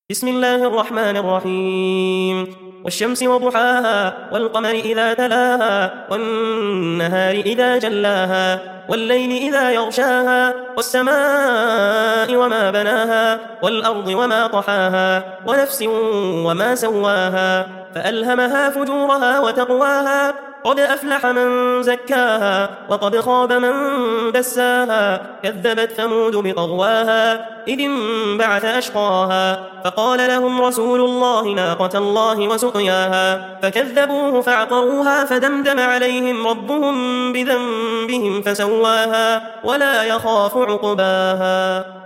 بسم الله الرحمن الرحيم. والشمس وضحاها والقمر إذا تلاها والنهار إذا جلاها والليل إذا يغشاها والسماء وما بناها والأرض وما طحاها ونفس وما سواها فألهمها فجورها وتقواها قد أفلح من زكاها وقد خاب من دساها كذبت ثمود بطغواها إذ انبعث أشقاها فقال لهم رسول الله ناقة الله وسقياها فكذبوه فعقروها فدمدم عليهم ربهم بذنبهم فسواها ولا يخاف عقباها.